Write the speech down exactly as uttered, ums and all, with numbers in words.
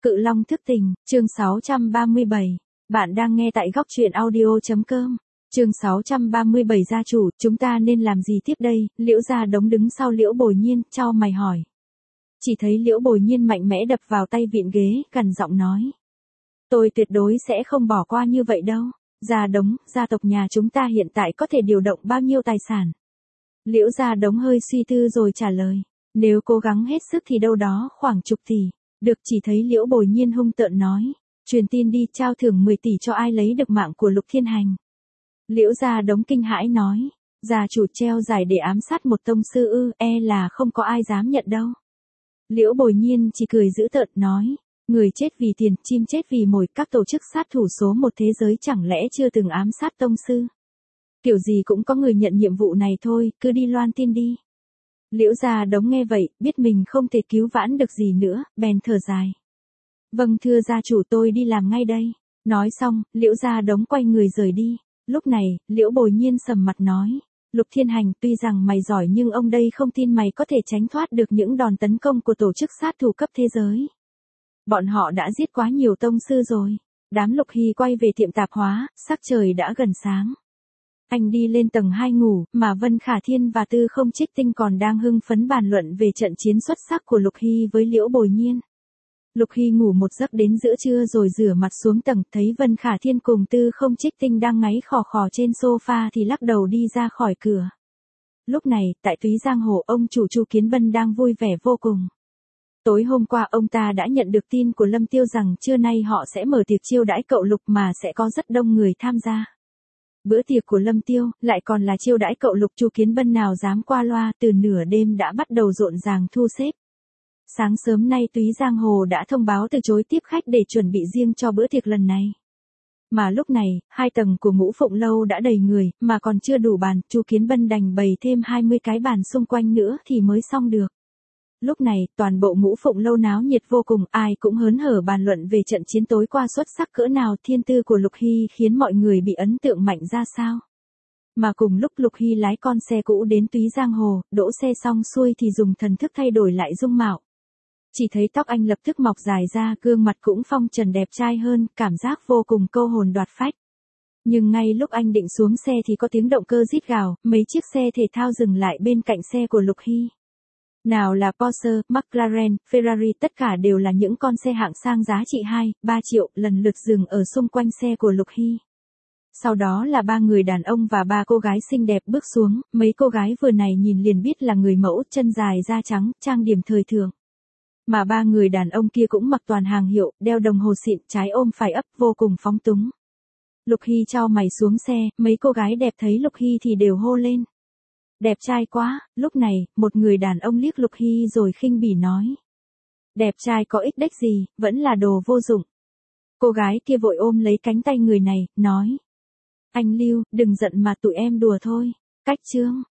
Cự Long thức tình, chương sáu trăm ba mươi bảy. Bạn đang nghe tại góc truyện audio.com. Chương sáu trăm ba mươi bảy gia chủ, chúng ta nên làm gì tiếp đây? Liễu Gia Đống đứng sau Liễu Bồi Nhiên, chau mày hỏi. Chỉ thấy Liễu Bồi Nhiên mạnh mẽ đập vào tay vịn ghế, gằn giọng nói. Tôi tuyệt đối sẽ không bỏ qua như vậy đâu. Gia Đống, gia tộc nhà chúng ta hiện tại có thể điều động bao nhiêu tài sản? Liễu Gia Đống hơi suy tư rồi trả lời. Nếu cố gắng hết sức thì đâu đó khoảng chục tỷ. Được, chỉ thấy Liễu Bồi Nhiên hung tợn nói. Truyền tin đi, trao thưởng mười tỷ cho ai lấy được mạng của Lục Thiên Hành. Liễu Gia Đống kinh hãi nói. Gia chủ treo giải để ám sát một tông sư ư, e là không có ai dám nhận đâu. Liễu Bồi Nhiên chỉ cười dữ tợn nói. Người chết vì tiền, chim chết vì mồi, các tổ chức sát thủ số một thế giới chẳng lẽ chưa từng ám sát tông sư. Kiểu gì cũng có người nhận nhiệm vụ này thôi, cứ đi loan tin đi. Liễu Gia Đống nghe vậy, biết mình không thể cứu vãn được gì nữa, bèn thở dài. Vâng thưa gia chủ, tôi đi làm ngay đây. Nói xong, Liễu Gia Đống quay người rời đi. Lúc này, Liễu Bồi Nhiên sầm mặt nói. Lục Thiên Hành, tuy rằng mày giỏi nhưng ông đây không tin mày có thể tránh thoát được những đòn tấn công của tổ chức sát thủ cấp thế giới. Bọn họ đã giết quá nhiều tông sư rồi. Đám Lục Hy quay về tiệm tạp hóa, sắc trời đã gần sáng. Anh đi lên tầng hai ngủ, mà Vân Khả Thiên và Tư Không Trích Tinh còn đang hưng phấn bàn luận về trận chiến xuất sắc của Lục Hy với Liễu Bồi Nhiên. Lục Hy ngủ một giấc đến giữa trưa rồi rửa mặt xuống tầng, thấy Vân Khả Thiên cùng Tư Không Trích Tinh đang ngáy khò khò trên sofa thì lắc đầu đi ra khỏi cửa. Lúc này, tại Túy Giang Hồ, ông chủ Chu Kiến Bân đang vui vẻ vô cùng. Tối hôm qua ông ta đã nhận được tin của Lâm Tiêu rằng trưa nay họ sẽ mở tiệc chiêu đãi cậu Lục mà sẽ có rất đông người tham gia. Bữa tiệc của Lâm Tiêu, lại còn là chiêu đãi cậu Lục, Chu Kiến Bân nào dám qua loa, từ nửa đêm đã bắt đầu rộn ràng thu xếp. Sáng sớm nay Túy Giang Hồ đã thông báo từ chối tiếp khách để chuẩn bị riêng cho bữa tiệc lần này. Mà lúc này, hai tầng của Ngũ Phụng Lâu đã đầy người, mà còn chưa đủ bàn, Chu Kiến Bân đành bày thêm hai mươi cái bàn xung quanh nữa thì mới xong được. Lúc này, toàn bộ Ngũ Phụng Lâu náo nhiệt vô cùng, ai cũng hớn hở bàn luận về trận chiến tối qua xuất sắc cỡ nào, thiên tư của Lục Hy khiến mọi người bị ấn tượng mạnh ra sao. Mà cùng lúc Lục Hy lái con xe cũ đến Túy Giang Hồ, đỗ xe xong xuôi thì dùng thần thức thay đổi lại dung mạo. Chỉ thấy tóc anh lập tức mọc dài ra, gương mặt cũng phong trần đẹp trai hơn, cảm giác vô cùng câu hồn đoạt phách. Nhưng ngay lúc anh định xuống xe thì có tiếng động cơ rít gào, mấy chiếc xe thể thao dừng lại bên cạnh xe của Lục Hy. Nào là Porsche, McLaren, Ferrari, tất cả đều là những con xe hạng sang giá trị hai, ba triệu, lần lượt dừng ở xung quanh xe của Lục Hy. Sau đó là ba người đàn ông và ba cô gái xinh đẹp bước xuống, mấy cô gái vừa này nhìn liền biết là người mẫu, chân dài da trắng, trang điểm thời thượng. Mà ba người đàn ông kia cũng mặc toàn hàng hiệu, đeo đồng hồ xịn, trái ôm phải ấp, vô cùng phóng túng. Lục Hy chau mày xuống xe, mấy cô gái đẹp thấy Lục Hy thì đều hô lên. Đẹp trai quá. Lúc này, một người đàn ông liếc Lục Hy rồi khinh bỉ nói. Đẹp trai có ích đếch gì, vẫn là đồ vô dụng. Cô gái kia vội ôm lấy cánh tay người này, nói. Anh Lưu, đừng giận mà tụi em đùa thôi. Cách chương.